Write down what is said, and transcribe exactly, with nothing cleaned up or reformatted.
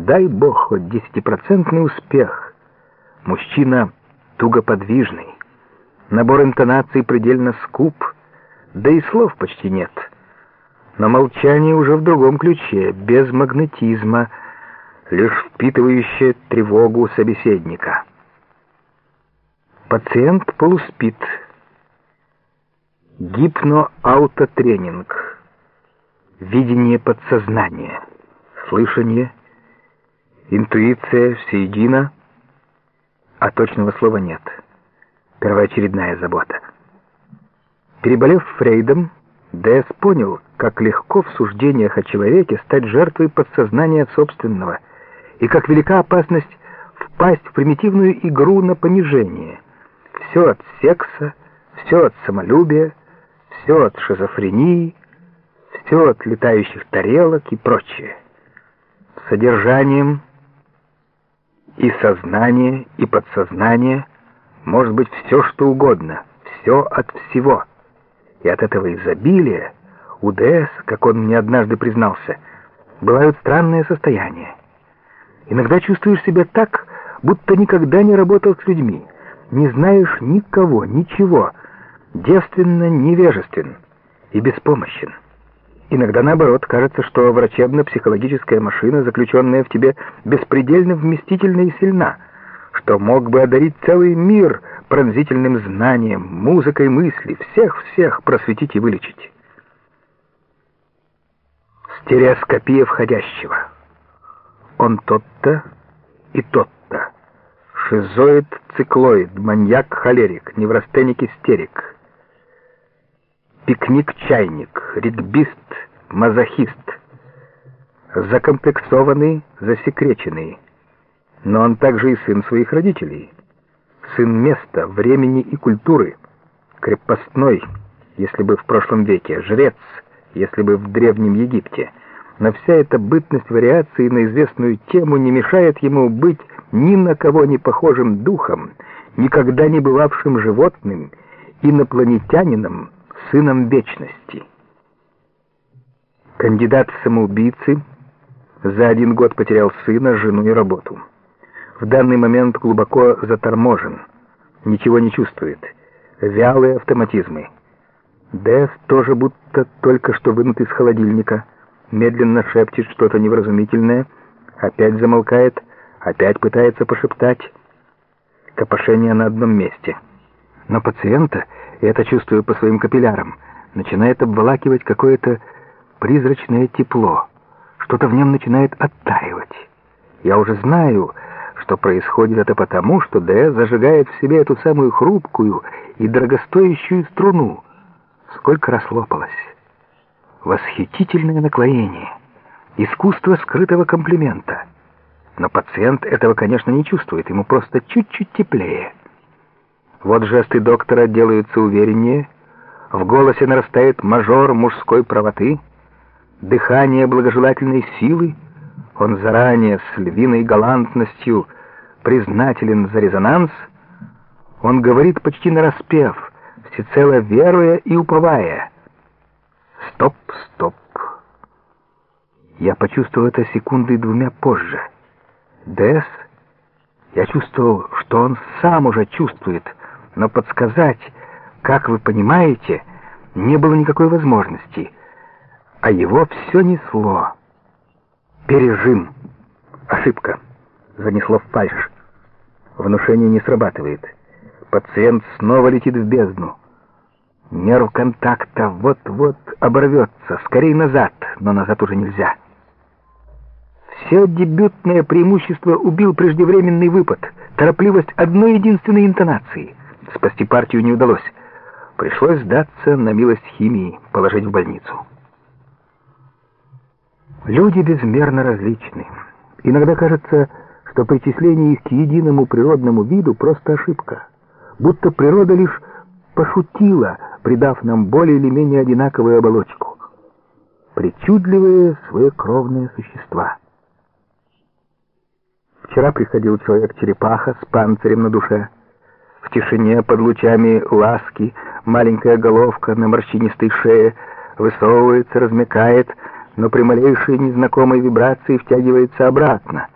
дай бог хоть десятипроцентный успех. Мужчина тугоподвижный, набор интонаций предельно скуп, да и слов почти нет. Но молчание уже в другом ключе, без магнетизма, лишь впитывающее тревогу собеседника. Пациент полуспит. Гипноаутотренинг. Видение подсознания. Слышание. Интуиция всеедино, а точного слова нет. Первоочередная забота. Переболев Фрейдом, Д С понял, как легко в суждениях о человеке стать жертвой подсознания собственного, и как велика опасность впасть в примитивную игру на понижение. Все от секса, все от самолюбия, все от шизофрении, все от летающих тарелок и прочее. Содержанием и сознание, и подсознание может быть все, что угодно, все от всего. И от этого изобилия у Д С, как он мне однажды признался, бывают странные состояния. Иногда чувствуешь себя так, будто никогда не работал с людьми, не знаешь никого, ничего, девственно невежествен и беспомощен. Иногда, наоборот, кажется, что врачебно-психологическая машина, заключенная в тебе, беспредельно вместительна и сильна, что мог бы одарить целый мир пронзительным знанием, музыкой мысли, всех-всех просветить и вылечить. Стереоскопия входящего. Он тот-то и тот-то. Шизоид, циклоид, маньяк, холерик, неврастеник, истерик. Пикник-чайник, регбист, мазохист. Закомплексованный, засекреченный. Но он также и сын своих родителей. Сын места, времени и культуры. Крепостной, если бы в прошлом веке. Жрец, если бы в Древнем Египте. Но вся эта бытность вариации на известную тему не мешает ему быть ни на кого не похожим духом, никогда не бывавшим животным, инопланетянином, сыном вечности. Кандидат в самоубийцы за один год потерял сына, жену и работу. В данный момент глубоко заторможен, ничего не чувствует, вялые автоматизмы. Д С тоже будто только что вынут из холодильника, медленно шепчет что-то невразумительное, опять замолкает, опять пытается пошептать. Копошение на одном месте. Но пациента, я это чувствую по своим капиллярам, начинает обволакивать какое-то призрачное тепло. Что-то в нем начинает оттаивать. Я уже знаю, что происходит это потому, что Д зажигает в себе эту самую хрупкую и дорогостоящую струну. Сколько раз лопалось. Восхитительное наклонение. Искусство скрытого комплимента. Но пациент этого, конечно, не чувствует. Ему просто чуть-чуть теплее. Вот жесты доктора делаются увереннее. В голосе нарастает мажор мужской правоты. Дыхание благожелательной силы. Он заранее с львиной галантностью признателен за резонанс. Он говорит почти нараспев, всецело веруя и уповая. Стоп, стоп. Я почувствовал это секундой двумя позже. Д С, я чувствовал, что он сам уже чувствует, но подсказать, как вы понимаете, не было никакой возможности, а его все несло. Пережим. Ошибка. Занесло в фальшь. Внушение не срабатывает. Пациент снова летит в бездну. Нерв контакта вот-вот оборвется. Скорей назад, но назад уже нельзя. Все дебютное преимущество убил преждевременный выпад, торопливость одной единственной интонации. Спасти партию не удалось. Пришлось сдаться на милость химии, положить в больницу. Люди безмерно различны. Иногда кажется, что причисление их к единому природному виду просто ошибка. Будто природа лишь пошутила, придав нам более или менее одинаковую оболочку. Причудливые своекровные существа. Вчера приходил человек-черепаха с панцирем на душе. В тишине, под лучами ласки, маленькая головка на морщинистой шее высовывается, размякает, но при малейшей незнакомой вибрации втягивается обратно.